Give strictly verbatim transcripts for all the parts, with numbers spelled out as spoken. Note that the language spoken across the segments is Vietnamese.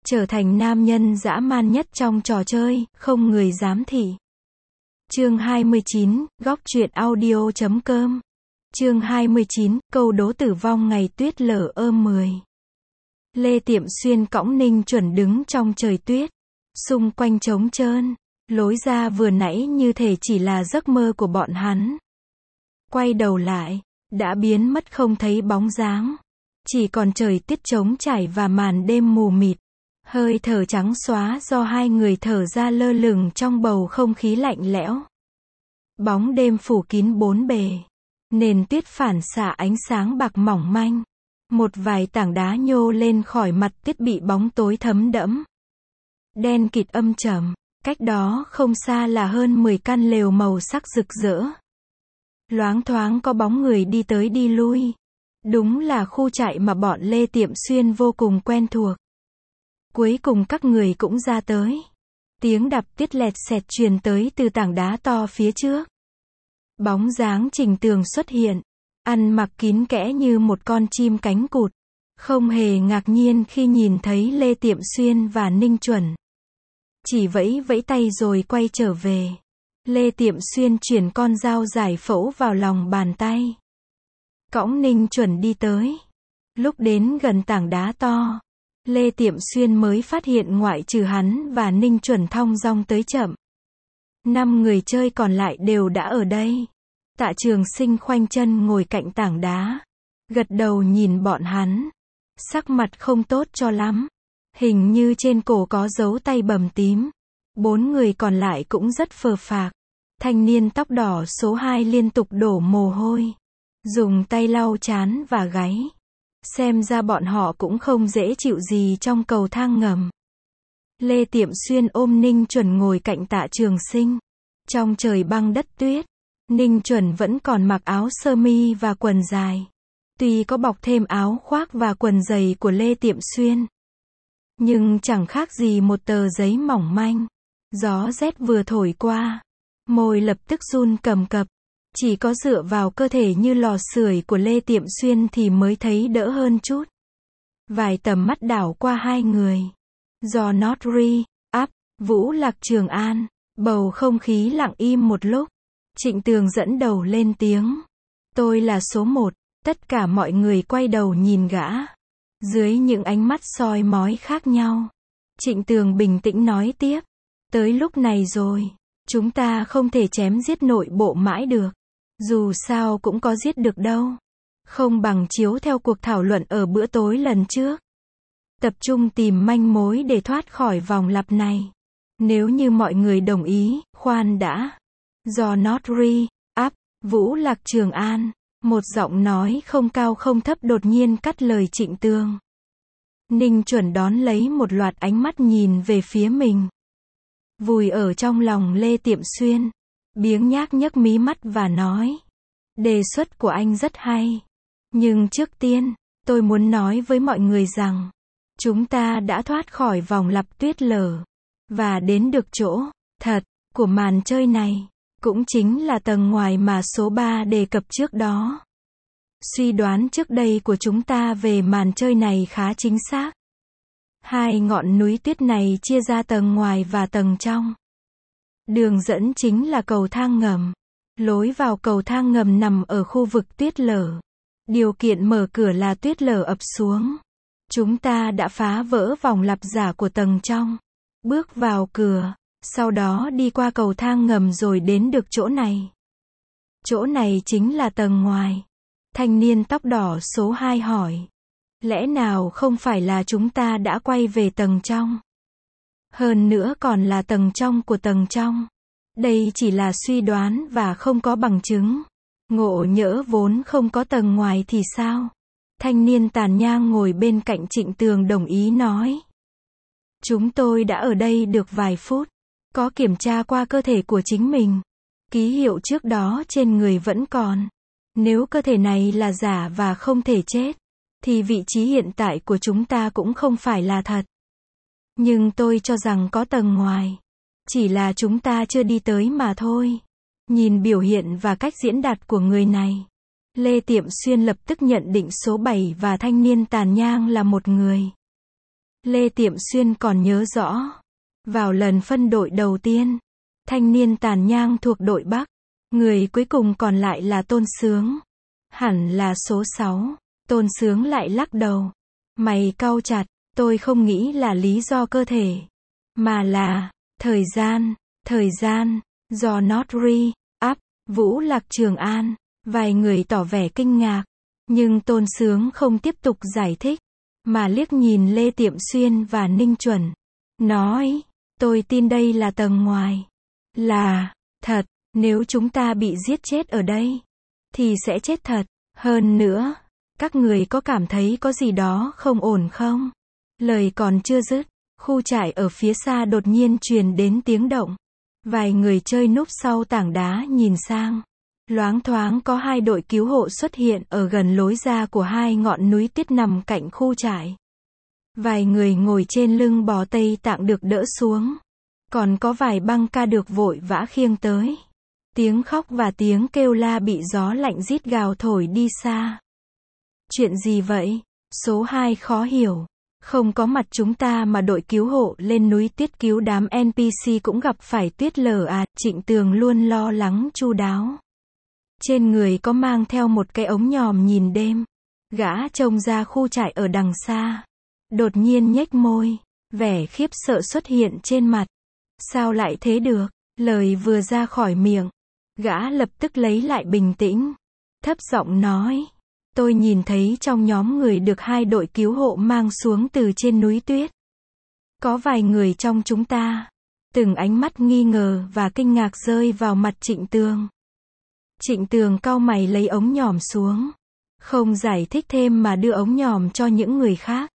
trở thành nam nhân dã man nhất trong trò chơi, không người dám thị. Chương hai mươi chín, góc truyện audio chấm com. Chương hai mươi chín, câu đố tử vong ngày tuyết lở ơ mười. Lê Tiệm Xuyên cõng Ninh Chuẩn đứng trong trời tuyết, xung quanh trống trơn, lối ra vừa nãy như thể chỉ là giấc mơ của bọn hắn. Quay đầu lại, đã biến mất không thấy bóng dáng, chỉ còn trời tuyết trống trải và màn đêm mù mịt, hơi thở trắng xóa do hai người thở ra lơ lửng trong bầu không khí lạnh lẽo. Bóng đêm phủ kín bốn bề, nền tuyết phản xạ ánh sáng bạc mỏng manh, một vài tảng đá nhô lên khỏi mặt tuyết bị bóng tối thấm đẫm. Đen kịt âm trầm, cách đó không xa là hơn mười căn lều màu sắc rực rỡ. Loáng thoáng có bóng người đi tới đi lui. Đúng là khu trại mà bọn Lê Tiệm Xuyên vô cùng quen thuộc. Cuối cùng các người cũng ra tới. Tiếng đạp tuyết lẹt xẹt truyền tới từ tảng đá to phía trước. Bóng dáng Trình Tường xuất hiện, ăn mặc kín kẽ như một con chim cánh cụt, không hề ngạc nhiên khi nhìn thấy Lê Tiệm Xuyên và Ninh Chuẩn. Chỉ vẫy vẫy tay rồi quay trở về. Lê Tiệm Xuyên chuyển con dao giải phẫu vào lòng bàn tay, cõng Ninh Chuẩn đi tới. Lúc đến gần tảng đá to, Lê Tiệm Xuyên mới phát hiện ngoại trừ hắn và Ninh Chuẩn thong dong tới chậm, năm người chơi còn lại đều đã ở đây. Tạ Trường Sinh khoanh chân ngồi cạnh tảng đá, gật đầu nhìn bọn hắn, sắc mặt không tốt cho lắm, hình như trên cổ có dấu tay bầm tím. Bốn người còn lại cũng rất phờ phạc. Thanh niên tóc đỏ số hai liên tục đổ mồ hôi, dùng tay lau trán và gáy. Xem ra bọn họ cũng không dễ chịu gì trong cầu thang ngầm. Lê Tiệm Xuyên ôm Ninh Chuẩn ngồi cạnh Tạ Trường Sinh. Trong trời băng đất tuyết, Ninh Chuẩn vẫn còn mặc áo sơ mi và quần dài. Tuy có bọc thêm áo khoác và quần giày của Lê Tiệm Xuyên, nhưng chẳng khác gì một tờ giấy mỏng manh. Gió rét vừa thổi qua, môi lập tức run cầm cập. Chỉ có dựa vào cơ thể như lò sưởi của Lê Tiệm Xuyên thì mới thấy đỡ hơn chút. Vài tầm mắt đảo qua hai người. Do Not Re, Up, Vũ Lạc Trường An, bầu không khí lặng im một lúc. Trịnh Tường dẫn đầu lên tiếng. Tôi là số một. Tất cả mọi người quay đầu nhìn gã. Dưới những ánh mắt soi mói khác nhau, Trịnh Tường bình tĩnh nói tiếp. Tới lúc này rồi, chúng ta không thể chém giết nội bộ mãi được. Dù sao cũng có giết được đâu. Không bằng chiếu theo cuộc thảo luận ở bữa tối lần trước. Tập trung tìm manh mối để thoát khỏi vòng lặp này. Nếu như mọi người đồng ý, khoan đã. Do Not Re, Up, Vũ Lạc Trường An, một giọng nói không cao không thấp đột nhiên cắt lời Trịnh Tường. Ninh Chuẩn đón lấy một loạt ánh mắt nhìn về phía mình. Vùi ở trong lòng Lê Tiệm Xuyên, biếng nhác nhấc mí mắt và nói. Đề xuất của anh rất hay. Nhưng trước tiên, tôi muốn nói với mọi người rằng, chúng ta đã thoát khỏi vòng lặp tuyết lở, và đến được chỗ thật của màn chơi này, cũng chính là tầng ngoài mà số ba đề cập trước đó. Suy đoán trước đây của chúng ta về màn chơi này khá chính xác. Hai ngọn núi tuyết này chia ra tầng ngoài và tầng trong. Đường dẫn chính là cầu thang ngầm. Lối vào cầu thang ngầm nằm ở khu vực tuyết lở. Điều kiện mở cửa là tuyết lở ập xuống. Chúng ta đã phá vỡ vòng lặp giả của tầng trong. Bước vào cửa, sau đó đi qua cầu thang ngầm rồi đến được chỗ này. Chỗ này chính là tầng ngoài. Thanh niên tóc đỏ số hai hỏi. Lẽ nào không phải là chúng ta đã quay về tầng trong? Hơn nữa còn là tầng trong của tầng trong. Đây chỉ là suy đoán và không có bằng chứng. Ngộ nhỡ vốn không có tầng ngoài thì sao? Thanh niên tàn nhang ngồi bên cạnh Trịnh Tường đồng ý nói. Chúng tôi đã ở đây được vài phút. Có kiểm tra qua cơ thể của chính mình. Ký hiệu trước đó trên người vẫn còn. Nếu cơ thể này là giả và không thể chết, thì vị trí hiện tại của chúng ta cũng không phải là thật. Nhưng tôi cho rằng có tầng ngoài. Chỉ là chúng ta chưa đi tới mà thôi. Nhìn biểu hiện và cách diễn đạt của người này, Lê Tiệm Xuyên lập tức nhận định số bảy và thanh niên tàn nhang là một người. Lê Tiệm Xuyên còn nhớ rõ. Vào lần phân đội đầu tiên, thanh niên tàn nhang thuộc đội Bắc. Người cuối cùng còn lại là Tôn Sướng. Hẳn là số sáu. Tôn Sướng lại lắc đầu. Mày cau chặt, tôi không nghĩ là lý do cơ thể. Mà là, thời gian, thời gian, do not re, up, Vũ Lạc Trường An. Vài người tỏ vẻ kinh ngạc. Nhưng Tôn Sướng không tiếp tục giải thích. Mà liếc nhìn Lê Tiệm Xuyên và Ninh Chuẩn. Nói, tôi tin đây là tầng ngoài. Là, thật, nếu chúng ta bị giết chết ở đây, thì sẽ chết thật. Hơn nữa, các người có cảm thấy có gì đó không ổn không? Lời còn chưa dứt, khu trại ở phía xa đột nhiên truyền đến tiếng động. Vài người chơi núp sau tảng đá nhìn sang. Loáng thoáng có hai đội cứu hộ xuất hiện ở gần lối ra của hai ngọn núi tuyết nằm cạnh khu trại. Vài người ngồi trên lưng bò Tây Tạng được đỡ xuống. Còn có vài băng ca được vội vã khiêng tới. Tiếng khóc và tiếng kêu la bị gió lạnh rít gào thổi đi xa. Chuyện gì vậy? Số hai khó hiểu. Không có mặt chúng ta mà đội cứu hộ lên núi tuyết cứu đám en pê xê cũng gặp phải tuyết lở à? Trịnh Tường luôn lo lắng chu đáo. Trên người có mang theo một cái ống nhòm nhìn đêm. Gã trông ra khu trại ở đằng xa. Đột nhiên nhếch môi. Vẻ khiếp sợ xuất hiện trên mặt. Sao lại thế được? Lời vừa ra khỏi miệng. Gã lập tức lấy lại bình tĩnh. Thấp giọng nói. Tôi nhìn thấy trong nhóm người được hai đội cứu hộ mang xuống từ trên núi tuyết. Có vài người trong chúng ta. Từng ánh mắt nghi ngờ và kinh ngạc rơi vào mặt Trịnh Tường. Trịnh Tường cau mày lấy ống nhòm xuống. Không giải thích thêm mà đưa ống nhòm cho những người khác.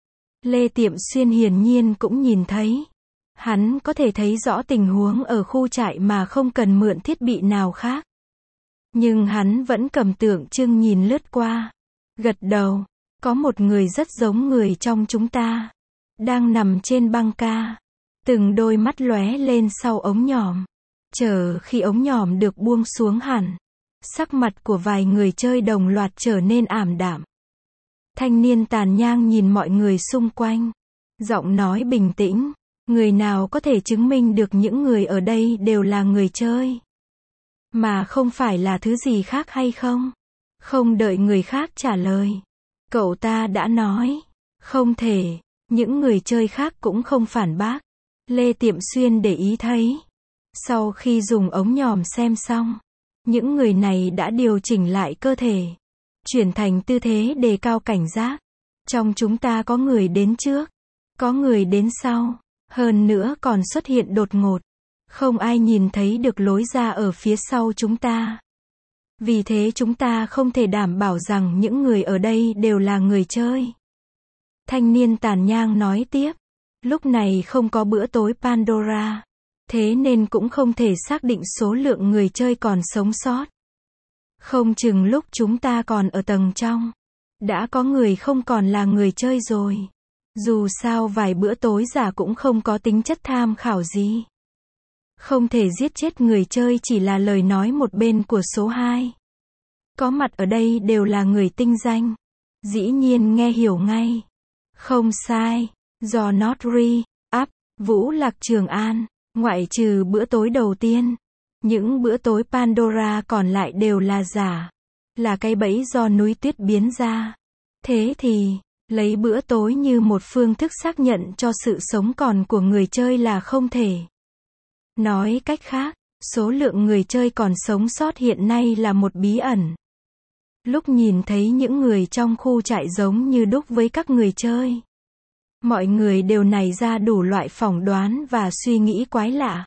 Lê Tiệm Xuyên hiển nhiên cũng nhìn thấy. Hắn có thể thấy rõ tình huống ở khu trại mà không cần mượn thiết bị nào khác. Nhưng hắn vẫn cầm tượng trưng nhìn lướt qua. Gật đầu. Có một người rất giống người trong chúng ta. Đang nằm trên băng ca. Từng đôi mắt lóe lên sau ống nhòm. Chờ khi ống nhòm được buông xuống hẳn. Sắc mặt của vài người chơi đồng loạt trở nên ảm đạm. Thanh niên tàn nhang nhìn mọi người xung quanh. Giọng nói bình tĩnh. Người nào có thể chứng minh được những người ở đây đều là người chơi? Mà không phải là thứ gì khác hay không? Không đợi người khác trả lời. Cậu ta đã nói. Không thể. Những người chơi khác cũng không phản bác. Lê Tiệm Xuyên để ý thấy. Sau khi dùng ống nhòm xem xong. Những người này đã điều chỉnh lại cơ thể. Chuyển thành tư thế đề cao cảnh giác. Trong chúng ta có người đến trước. Có người đến sau. Hơn nữa còn xuất hiện đột ngột. Không ai nhìn thấy được lối ra ở phía sau chúng ta. Vì thế chúng ta không thể đảm bảo rằng những người ở đây đều là người chơi. Thanh niên tàn nhang nói tiếp. Lúc này không có bữa tối Pandora. Thế nên cũng không thể xác định số lượng người chơi còn sống sót. Không chừng lúc chúng ta còn ở tầng trong. Đã có người không còn là người chơi rồi. Dù sao vài bữa tối giả cũng không có tính chất tham khảo gì. Không thể giết chết người chơi chỉ là lời nói một bên của số hai. Có mặt ở đây đều là người tinh danh. Dĩ nhiên nghe hiểu ngay. Không sai. Do not re, up, Vũ Lạc Trường An. Ngoại trừ bữa tối đầu tiên. Những bữa tối Pandora còn lại đều là giả. Là cái bẫy do núi tuyết biến ra. Thế thì, lấy bữa tối như một phương thức xác nhận cho sự sống còn của người chơi là không thể. Nói cách khác, số lượng người chơi còn sống sót hiện nay là một bí ẩn. Lúc nhìn thấy những người trong khu trại giống như đúc với các người chơi. Mọi người đều nảy ra đủ loại phỏng đoán và suy nghĩ quái lạ.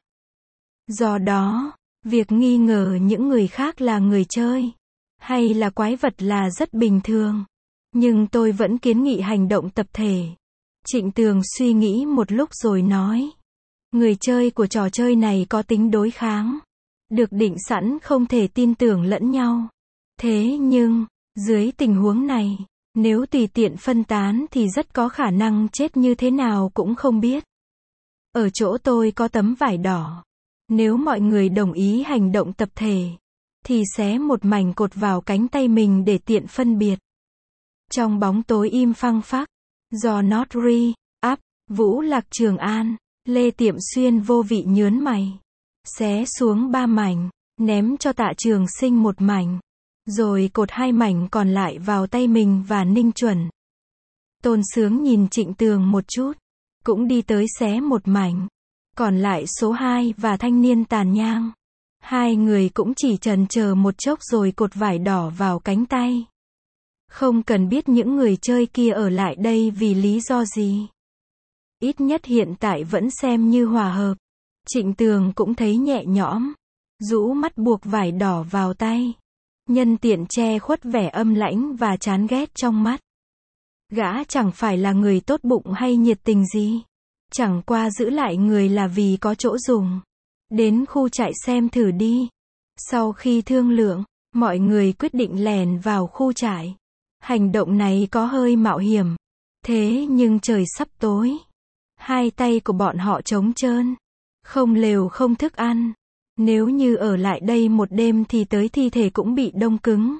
Do đó, việc nghi ngờ những người khác là người chơi, hay là quái vật là rất bình thường. Nhưng tôi vẫn kiến nghị hành động tập thể. Trịnh Tường suy nghĩ một lúc rồi nói. Người chơi của trò chơi này có tính đối kháng. Được định sẵn không thể tin tưởng lẫn nhau. Thế nhưng, dưới tình huống này, nếu tùy tiện phân tán thì rất có khả năng chết như thế nào cũng không biết. Ở chỗ tôi có tấm vải đỏ. Nếu mọi người đồng ý hành động tập thể, thì xé một mảnh cột vào cánh tay mình để tiện phân biệt. Trong bóng tối im phăng phắc, do not re, up, Vũ Lạc Trường An. Lê Tiệm Xuyên vô vị nhớn mày. Xé xuống ba mảnh, ném cho Tạ Trường Sinh một mảnh. Rồi cột hai mảnh còn lại vào tay mình và Ninh Chuẩn. Tôn Sướng nhìn Trịnh Tường một chút. Cũng đi tới xé một mảnh. Còn lại số hai và thanh niên Tàn Nhang. Hai người cũng chỉ chần chờ một chốc rồi cột vải đỏ vào cánh tay. Không cần biết những người chơi kia ở lại đây vì lý do gì. Ít nhất hiện tại vẫn xem như hòa hợp. Trịnh Tường cũng thấy nhẹ nhõm. Rũ mắt buộc vải đỏ vào tay. Nhân tiện che khuất vẻ âm lãnh và chán ghét trong mắt. Gã chẳng phải là người tốt bụng hay nhiệt tình gì. Chẳng qua giữ lại người là vì có chỗ dùng. Đến khu trại xem thử đi. Sau khi thương lượng, mọi người quyết định lèn vào khu trại. Hành động này có hơi mạo hiểm. Thế nhưng trời sắp tối. Hai tay của bọn họ trống trơn. Không lều không thức ăn. Nếu như ở lại đây một đêm thì tới thi thể cũng bị đông cứng.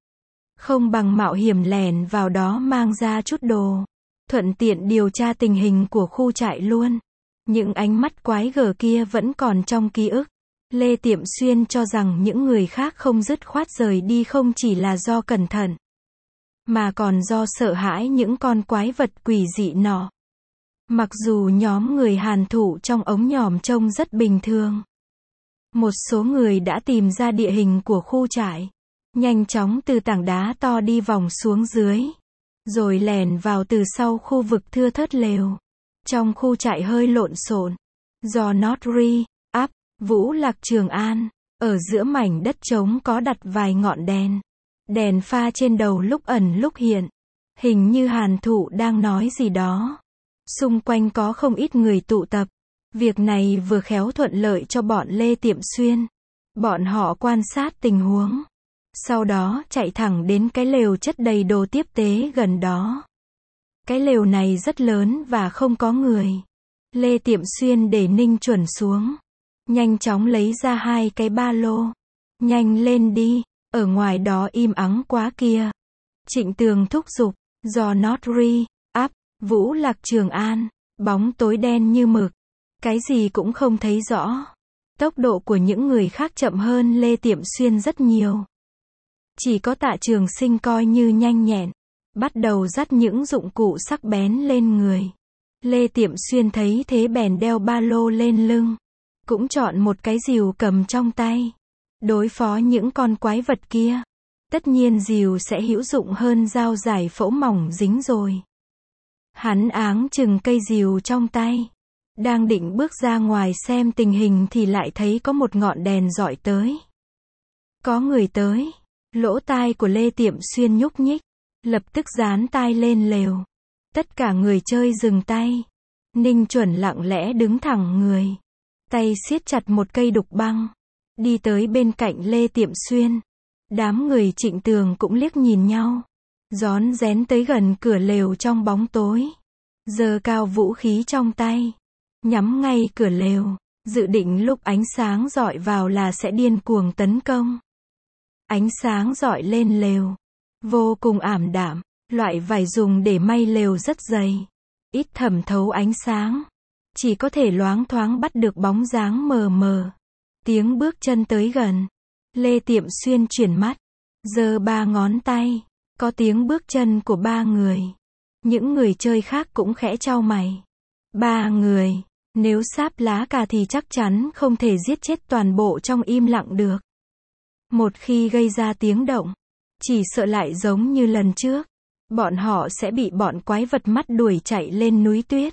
Không bằng mạo hiểm lèn vào đó mang ra chút đồ. Thuận tiện điều tra tình hình của khu trại luôn. Những ánh mắt quái gở kia vẫn còn trong ký ức. Lê Tiệm Xuyên cho rằng những người khác không dứt khoát rời đi không chỉ là do cẩn thận. Mà còn do sợ hãi những con quái vật quỷ dị nọ. Mặc dù nhóm người Hàn thủ trong ống nhòm trông rất bình thường. Một số người đã tìm ra địa hình của khu trại. Nhanh chóng từ tảng đá to đi vòng xuống dưới. Rồi lèn vào từ sau khu vực thưa thớt lều. Trong khu trại hơi lộn xộn. Do Notri, Up, Vũ Lạc Trường An. Ở giữa mảnh đất trống có đặt vài ngọn đèn. Đèn pha trên đầu lúc ẩn lúc hiện. Hình như Hàn Thụ đang nói gì đó. Xung quanh có không ít người tụ tập. Việc này vừa khéo thuận lợi cho bọn Lê Tiệm Xuyên. Bọn họ quan sát tình huống. Sau đó chạy thẳng đến cái lều chất đầy đồ tiếp tế gần đó. Cái lều này rất lớn và không có người. Lê Tiệm Xuyên để Ninh Chuẩn xuống. Nhanh chóng lấy ra hai cái ba lô. Nhanh lên đi, ở ngoài đó im ắng quá kia. Trịnh Tường thúc giục, do Notri, Up, Vũ Lạc Trường An. Bóng tối đen như mực. Cái gì cũng không thấy rõ. Tốc độ của những người khác chậm hơn Lê Tiệm Xuyên rất nhiều. Chỉ có Tạ Trường Sinh coi như nhanh nhẹn. Bắt đầu dắt những dụng cụ sắc bén lên người. Lê Tiệm Xuyên thấy thế bèn đeo ba lô lên lưng. Cũng chọn một cái rìu cầm trong tay. Đối phó những con quái vật kia. Tất nhiên rìu sẽ hữu dụng hơn dao giải phẫu mỏng dính rồi. Hắn áng chừng cây rìu trong tay. Đang định bước ra ngoài xem tình hình thì lại thấy có một ngọn đèn rọi tới. Có người tới. Lỗ tai của Lê Tiệm Xuyên nhúc nhích. Lập tức dán tai lên lều. Tất cả người chơi dừng tay. Ninh Chuẩn lặng lẽ đứng thẳng người. Tay siết chặt một cây đục băng. Đi tới bên cạnh Lê Tiệm Xuyên. Đám người Trịnh Tường cũng liếc nhìn nhau. Rón rén tới gần cửa lều trong bóng tối. Giơ cao vũ khí trong tay. Nhắm ngay cửa lều. Dự định lúc ánh sáng rọi vào là sẽ điên cuồng tấn công. Ánh sáng rọi lên lều. Vô cùng ảm đạm. Loại vải dùng để may lều rất dày. Ít thẩm thấu ánh sáng. Chỉ có thể loáng thoáng bắt được bóng dáng mờ mờ. Tiếng bước chân tới gần. Lê Tiệm Xuyên chuyển mắt. Giơ ba ngón tay. Có tiếng bước chân của ba người. Những người chơi khác cũng khẽ chau mày. Ba người. Nếu sáp lá cà thì chắc chắn không thể giết chết toàn bộ trong im lặng được. Một khi gây ra tiếng động. Chỉ sợ lại giống như lần trước. Bọn họ sẽ bị bọn quái vật mắt đuổi chạy lên núi tuyết.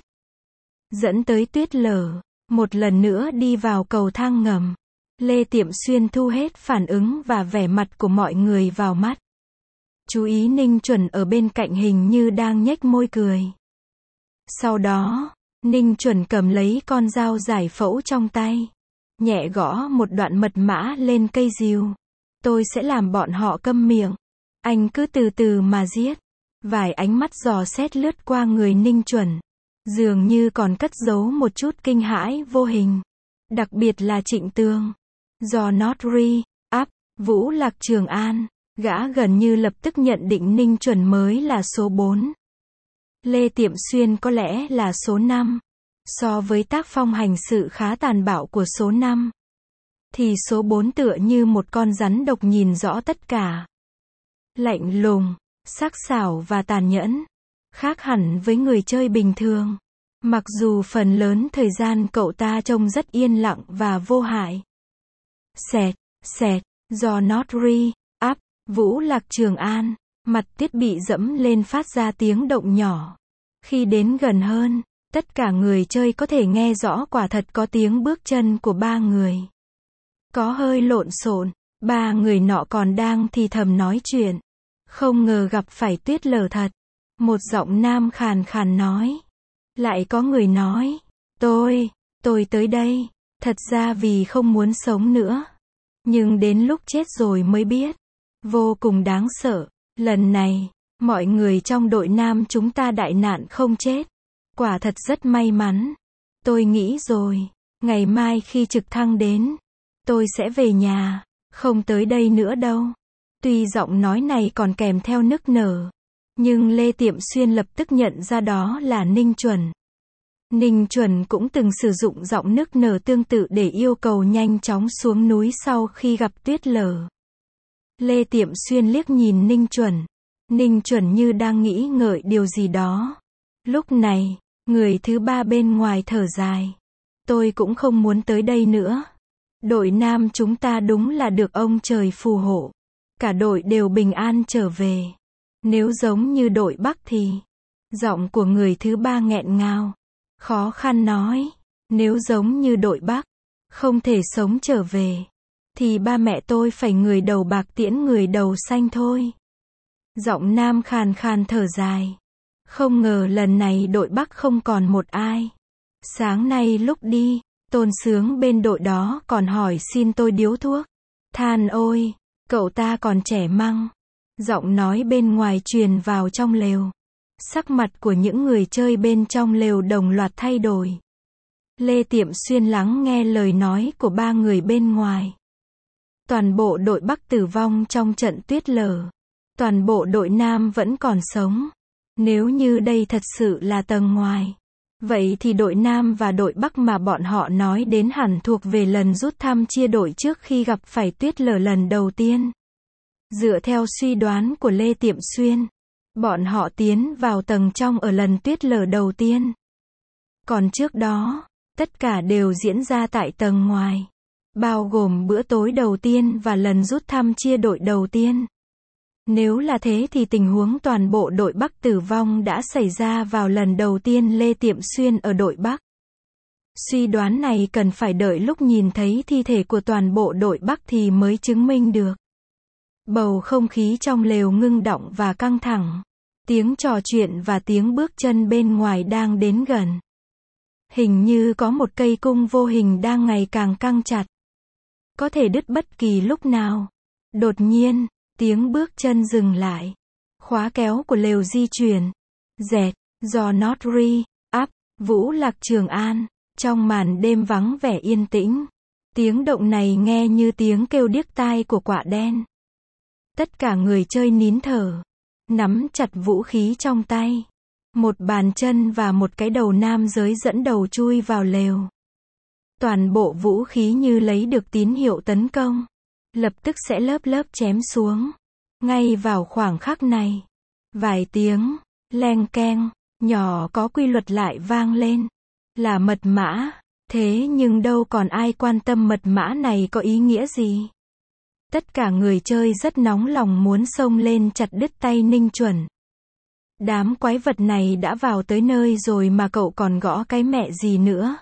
Dẫn tới tuyết lở. Một lần nữa đi vào cầu thang ngầm. Lê Tiệm Xuyên thu hết phản ứng và vẻ mặt của mọi người vào mắt. Chú ý Ninh Chuẩn ở bên cạnh hình như đang nhếch môi cười. Sau đó, Ninh Chuẩn cầm lấy con dao giải phẫu trong tay. Nhẹ gõ một đoạn mật mã lên cây rìu. Tôi sẽ làm bọn họ câm miệng. Anh cứ từ từ mà giết. Vài ánh mắt dò xét lướt qua người Ninh Chuẩn. Dường như còn cất giấu một chút kinh hãi vô hình. Đặc biệt là Trịnh Tường. Do Notri, Up, Vũ Lạc Trường An. Gã gần như lập tức nhận định Ninh Chuẩn mới là số bốn. Lê Tiệm Xuyên có lẽ là số năm. So với tác phong hành sự khá tàn bạo của số năm, thì số bốn tựa như một con rắn độc nhìn rõ tất cả. Lạnh lùng, sắc sảo và tàn nhẫn. Khác hẳn với người chơi bình thường. Mặc dù phần lớn thời gian cậu ta trông rất yên lặng và vô hại. Xẹt, xẹt, do not re, up, Vũ Lạc Trường An. Mặt thiết bị dẫm lên phát ra tiếng động nhỏ. Khi đến gần hơn, tất cả người chơi có thể nghe rõ quả thật có tiếng bước chân của ba người. Có hơi lộn xộn, ba người nọ còn đang thì thầm nói chuyện. Không ngờ gặp phải Tuyết Lở thật. Một giọng nam khàn khàn nói. Lại có người nói, tôi, tôi tới đây, thật ra vì không muốn sống nữa. Nhưng đến lúc chết rồi mới biết. Vô cùng đáng sợ. Lần này, mọi người trong đội nam chúng ta đại nạn không chết. Quả thật rất may mắn. Tôi nghĩ rồi, ngày mai khi trực thăng đến, tôi sẽ về nhà, không tới đây nữa đâu. Tuy giọng nói này còn kèm theo nức nở, nhưng Lê Tiệm Xuyên lập tức nhận ra đó là Ninh Chuẩn. Ninh Chuẩn cũng từng sử dụng giọng nức nở tương tự để yêu cầu nhanh chóng xuống núi sau khi gặp Tuyết Lở. Lê Tiệm Xuyên liếc nhìn Ninh Chuẩn. Ninh Chuẩn như đang nghĩ ngợi điều gì đó. Lúc này, người thứ ba bên ngoài thở dài. Tôi cũng không muốn tới đây nữa. Đội nam chúng ta đúng là được ông trời phù hộ. Cả đội đều bình an trở về. Nếu giống như đội Bắc thì... Giọng của người thứ ba nghẹn ngào. Khó khăn nói. Nếu giống như đội Bắc, không thể sống trở về, thì ba mẹ tôi phải người đầu bạc tiễn người đầu xanh thôi. Giọng nam khàn khàn thở dài. Không ngờ lần này đội Bắc không còn một ai. Sáng nay lúc đi, Tôn Sướng bên đội đó còn hỏi xin tôi điếu thuốc. Than ôi, cậu ta còn trẻ măng. Giọng nói bên ngoài truyền vào trong lều. Sắc mặt của những người chơi bên trong lều đồng loạt thay đổi. Lê Tiệm Xuyên lắng nghe lời nói của ba người bên ngoài. Toàn bộ đội Bắc tử vong trong trận Tuyết Lở. Toàn bộ đội Nam vẫn còn sống. Nếu như đây thật sự là tầng ngoài, vậy thì đội Nam và đội Bắc mà bọn họ nói đến hẳn thuộc về lần rút thăm chia đội trước khi gặp phải Tuyết Lở lần đầu tiên. Dựa theo suy đoán của Lê Tiệm Xuyên, bọn họ tiến vào tầng trong ở lần Tuyết Lở đầu tiên. Còn trước đó, tất cả đều diễn ra tại tầng ngoài, bao gồm bữa tối đầu tiên và lần rút thăm chia đội đầu tiên. Nếu là thế thì tình huống toàn bộ đội Bắc tử vong đã xảy ra vào lần đầu tiên Lê Tiệm Xuyên ở đội Bắc. Suy đoán này cần phải đợi lúc nhìn thấy thi thể của toàn bộ đội Bắc thì mới chứng minh được. Bầu không khí trong lều ngưng đọng và căng thẳng. Tiếng trò chuyện và tiếng bước chân bên ngoài đang đến gần. Hình như có một cây cung vô hình đang ngày càng căng chặt. Có thể đứt bất kỳ lúc nào. Đột nhiên, tiếng bước chân dừng lại. Khóa kéo của lều di chuyển. Dẹt, do not re, up, Vũ Lạc Trường An. Trong màn đêm vắng vẻ yên tĩnh. Tiếng động này nghe như tiếng kêu điếc tai của quạ đen. Tất cả người chơi nín thở. Nắm chặt vũ khí trong tay. Một bàn chân và một cái đầu nam giới dẫn đầu chui vào lều. Toàn bộ vũ khí như lấy được tín hiệu tấn công. Lập tức sẽ lớp lớp chém xuống. Ngay vào khoảng khắc này. Vài tiếng, leng keng, nhỏ có quy luật lại vang lên. Là mật mã. Thế nhưng đâu còn ai quan tâm mật mã này có ý nghĩa gì. Tất cả người chơi rất nóng lòng muốn xông lên chặt đứt tay Ninh Chuẩn. Đám quái vật này đã vào tới nơi rồi mà cậu còn gõ cái mẹ gì nữa.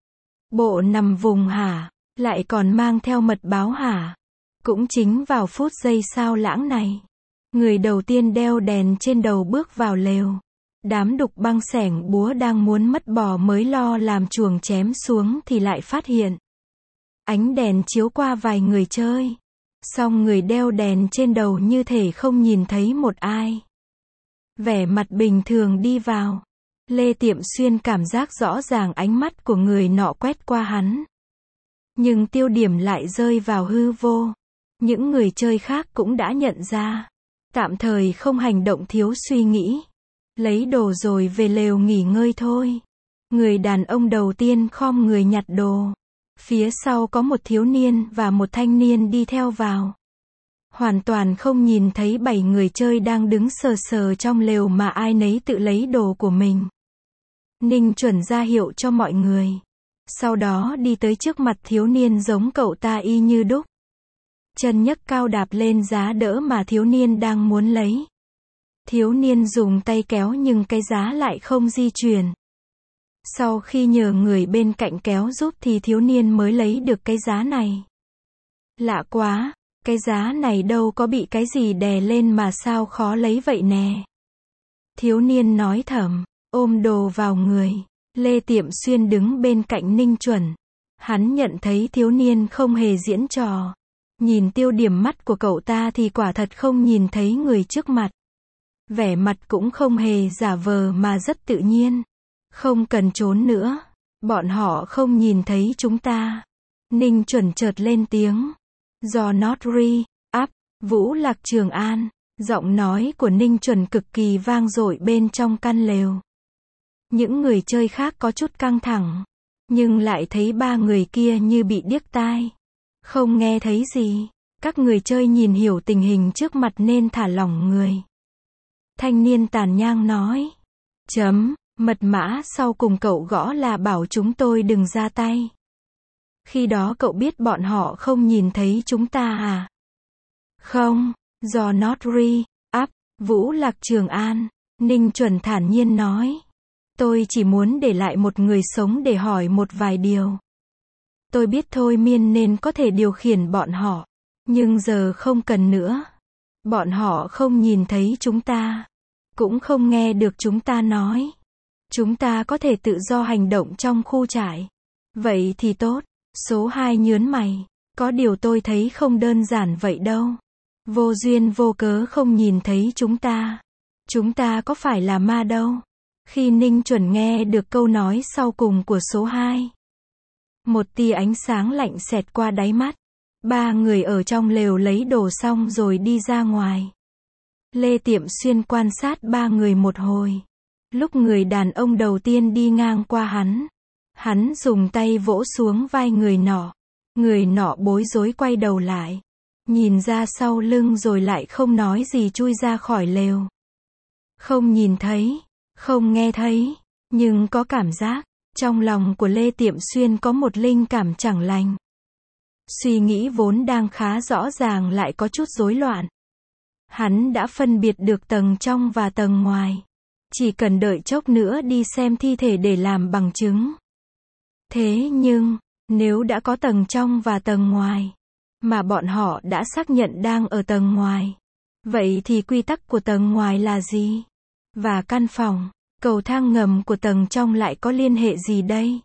Bộ nằm vùng hả? Lại còn mang theo mật báo hả? Cũng chính vào phút giây sao lãng này. Người đầu tiên đeo đèn trên đầu bước vào lều. Đám đục băng xẻng búa đang muốn mất bò mới lo làm chuồng chém xuống thì lại phát hiện. Ánh đèn chiếu qua vài người chơi. Song người đeo đèn trên đầu như thể không nhìn thấy một ai. Vẻ mặt bình thường đi vào. Lê Tiệm Xuyên cảm giác rõ ràng ánh mắt của người nọ quét qua hắn. Nhưng tiêu điểm lại rơi vào hư vô. Những người chơi khác cũng đã nhận ra. Tạm thời không hành động thiếu suy nghĩ. Lấy đồ rồi về lều nghỉ ngơi thôi. Người đàn ông đầu tiên khom người nhặt đồ. Phía sau có một thiếu niên và một thanh niên đi theo vào. Hoàn toàn không nhìn thấy bảy người chơi đang đứng sờ sờ trong lều mà ai nấy tự lấy đồ của mình. Ninh Chuẩn ra hiệu cho mọi người. Sau đó đi tới trước mặt thiếu niên giống cậu ta y như đúc. Chân nhấc cao đạp lên giá đỡ mà thiếu niên đang muốn lấy. Thiếu niên dùng tay kéo nhưng cái giá lại không di chuyển. Sau khi nhờ người bên cạnh kéo giúp thì thiếu niên mới lấy được cái giá này. Lạ quá, cái giá này đâu có bị cái gì đè lên mà sao khó lấy vậy nè. Thiếu niên nói thầm, ôm đồ vào người. Lê Tiệm Xuyên đứng bên cạnh Ninh Chuẩn. Hắn nhận thấy thiếu niên không hề diễn trò. Nhìn tiêu điểm mắt của cậu ta thì quả thật không nhìn thấy người trước mặt. Vẻ mặt cũng không hề giả vờ mà rất tự nhiên. Không cần trốn nữa. Bọn họ không nhìn thấy chúng ta. Ninh Chuẩn chợt lên tiếng. Do not re, up, Vũ Lạc Trường An. Giọng nói của Ninh Chuẩn cực kỳ vang dội bên trong căn lều. Những người chơi khác có chút căng thẳng. Nhưng lại thấy ba người kia như bị điếc tai. Không nghe thấy gì. Các người chơi nhìn hiểu tình hình trước mặt nên thả lỏng người. Thanh niên tàn nhang nói. Chấm, mật mã sau cùng cậu gõ là bảo chúng tôi đừng ra tay. Khi đó cậu biết bọn họ không nhìn thấy chúng ta à? Không, do not re, up, Vũ Lạc Trường An. Ninh Chuẩn thản nhiên nói. Tôi chỉ muốn để lại một người sống để hỏi một vài điều. Tôi biết thôi miên nên có thể điều khiển bọn họ. Nhưng giờ không cần nữa. Bọn họ không nhìn thấy chúng ta. Cũng không nghe được chúng ta nói. Chúng ta có thể tự do hành động trong khu trại. Vậy thì tốt. Số hai nhớn mày. Có điều tôi thấy không đơn giản vậy đâu. Vô duyên vô cớ không nhìn thấy chúng ta. Chúng ta có phải là ma đâu. Khi Ninh Chuẩn nghe được câu nói sau cùng của số hai. Một tia ánh sáng lạnh xẹt qua đáy mắt. Ba người ở trong lều lấy đồ xong rồi đi ra ngoài. Lê Tiệm Xuyên quan sát ba người một hồi. Lúc người đàn ông đầu tiên đi ngang qua hắn. Hắn dùng tay vỗ xuống vai người nọ. Người nọ bối rối quay đầu lại. Nhìn ra sau lưng rồi lại không nói gì chui ra khỏi lều. Không nhìn thấy. Không nghe thấy. Nhưng có cảm giác. Trong lòng của Lê Tiệm Xuyên có một linh cảm chẳng lành. Suy nghĩ vốn đang khá rõ ràng lại có chút rối loạn. Hắn đã phân biệt được tầng trong và tầng ngoài. Chỉ cần đợi chốc nữa đi xem thi thể để làm bằng chứng. Thế nhưng, nếu đã có tầng trong và tầng ngoài, mà bọn họ đã xác nhận đang ở tầng ngoài, vậy thì quy tắc của tầng ngoài là gì? Và căn phòng, cầu thang ngầm của tầng trong lại có liên hệ gì đây?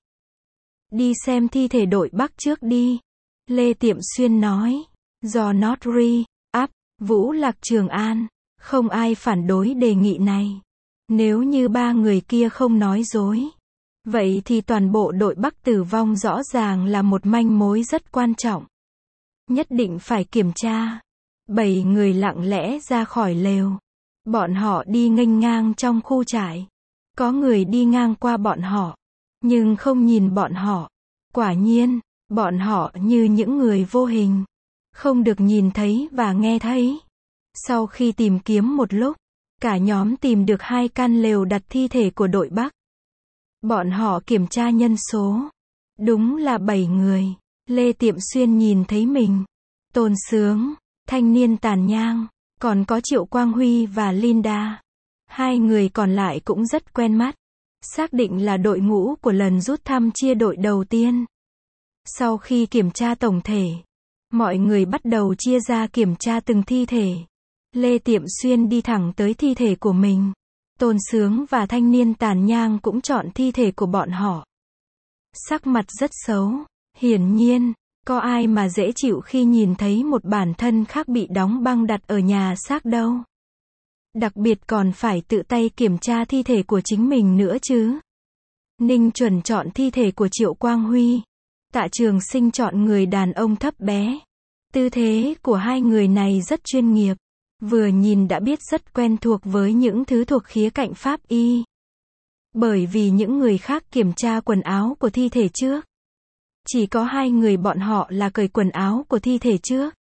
Đi xem thi thể đội Bắc trước đi. Lê Tiệm Xuyên nói. Do not re, up, Vũ Lạc Trường An. Không ai phản đối đề nghị này. Nếu như ba người kia không nói dối. Vậy thì toàn bộ đội Bắc tử vong rõ ràng là một manh mối rất quan trọng. Nhất định phải kiểm tra. Bảy người lặng lẽ ra khỏi lều. Bọn họ đi nghênh ngang trong khu trại. Có người đi ngang qua bọn họ. Nhưng không nhìn bọn họ. Quả nhiên, bọn họ như những người vô hình. Không được nhìn thấy và nghe thấy. Sau khi tìm kiếm một lúc, cả nhóm tìm được hai căn lều đặt thi thể của đội Bắc. Bọn họ kiểm tra nhân số. Đúng là bảy người. Lê Tiệm Xuyên nhìn thấy mình. Tôn Sướng, thanh niên tàn nhang, còn có Triệu Quang Huy và Linda. Hai người còn lại cũng rất quen mắt. Xác định là đội ngũ của lần rút thăm chia đội đầu tiên. Sau khi kiểm tra tổng thể, mọi người bắt đầu chia ra kiểm tra từng thi thể. Lê Tiệm Xuyên đi thẳng tới thi thể của mình. Tôn Sướng và thanh niên tàn nhang cũng chọn thi thể của bọn họ. Sắc mặt rất xấu. Hiển nhiên, có ai mà dễ chịu khi nhìn thấy một bản thân khác bị đóng băng đặt ở nhà xác đâu. Đặc biệt còn phải tự tay kiểm tra thi thể của chính mình nữa chứ. Ninh Chuẩn chọn thi thể của Triệu Quang Huy. Tạ Trường Sinh chọn người đàn ông thấp bé. Tư thế của hai người này rất chuyên nghiệp. Vừa nhìn đã biết rất quen thuộc với những thứ thuộc khía cạnh pháp y. Bởi vì những người khác kiểm tra quần áo của thi thể trước. Chỉ có hai người bọn họ là cởi quần áo của thi thể trước.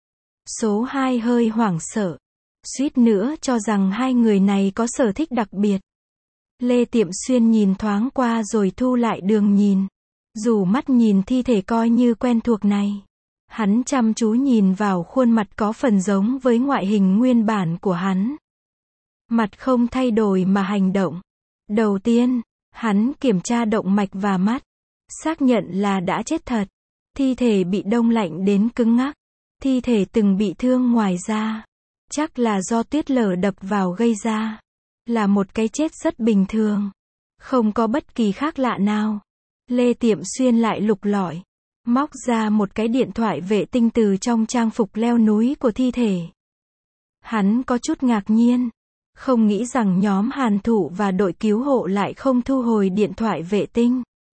Số hai hơi hoảng sợ. Suýt nữa cho rằng hai người này có sở thích đặc biệt. Lê Tiệm Xuyên nhìn thoáng qua rồi thu lại đường nhìn. Dù mắt nhìn thi thể coi như quen thuộc này. Hắn chăm chú nhìn vào khuôn mặt có phần giống với ngoại hình nguyên bản của hắn. Mặt không thay đổi mà hành động. Đầu tiên, hắn kiểm tra động mạch và mắt. Xác nhận là đã chết thật. Thi thể bị đông lạnh đến cứng ngắc. Thi thể từng bị thương ngoài da. Chắc là do tuyết lở đập vào gây ra. Là một cái chết rất bình thường. Không có bất kỳ khác lạ nào. Lê Tiệm Xuyên lại lục lọi. Móc ra một cái điện thoại vệ tinh từ trong trang phục leo núi của thi thể. Hắn có chút ngạc nhiên. Không nghĩ rằng nhóm Hàn Thụ và đội cứu hộ lại không thu hồi điện thoại vệ tinh.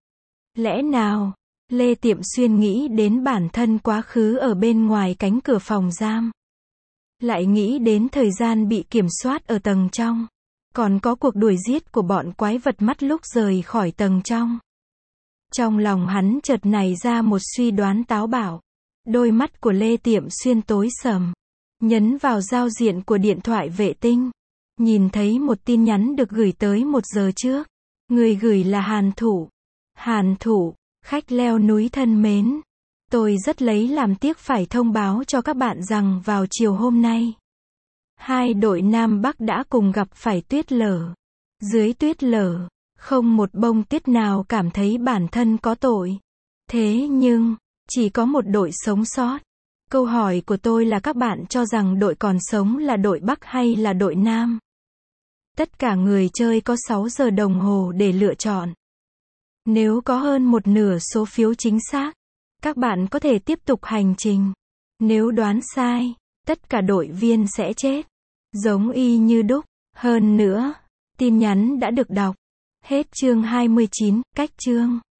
Lẽ nào, Lê Tiệm Xuyên nghĩ đến bản thân quá khứ ở bên ngoài cánh cửa phòng giam. Lại nghĩ đến thời gian bị kiểm soát ở tầng trong. Còn có cuộc đuổi giết của bọn quái vật mắt lúc rời khỏi tầng trong. Trong lòng hắn chợt nảy ra một suy đoán táo bạo. Đôi mắt của Lê Tiệm Xuyên tối sầm. Nhấn vào giao diện của điện thoại vệ tinh. Nhìn thấy một tin nhắn được gửi tới một giờ trước. Người gửi là Hàn Thụ. Hàn Thụ, khách leo núi thân mến. Tôi rất lấy làm tiếc phải thông báo cho các bạn rằng vào chiều hôm nay. Hai đội Nam Bắc đã cùng gặp phải tuyết lở. Dưới tuyết lở, không một bông tuyết nào cảm thấy bản thân có tội. Thế nhưng, chỉ có một đội sống sót. Câu hỏi của tôi là các bạn cho rằng đội còn sống là đội Bắc hay là đội Nam? Tất cả người chơi có sáu giờ đồng hồ để lựa chọn. Nếu có hơn một nửa số phiếu chính xác, các bạn có thể tiếp tục hành trình. Nếu đoán sai, tất cả đội viên sẽ chết. Giống y như đúc. Hơn nữa, tin nhắn đã được đọc. Hết chương hai mươi chín, cách chương.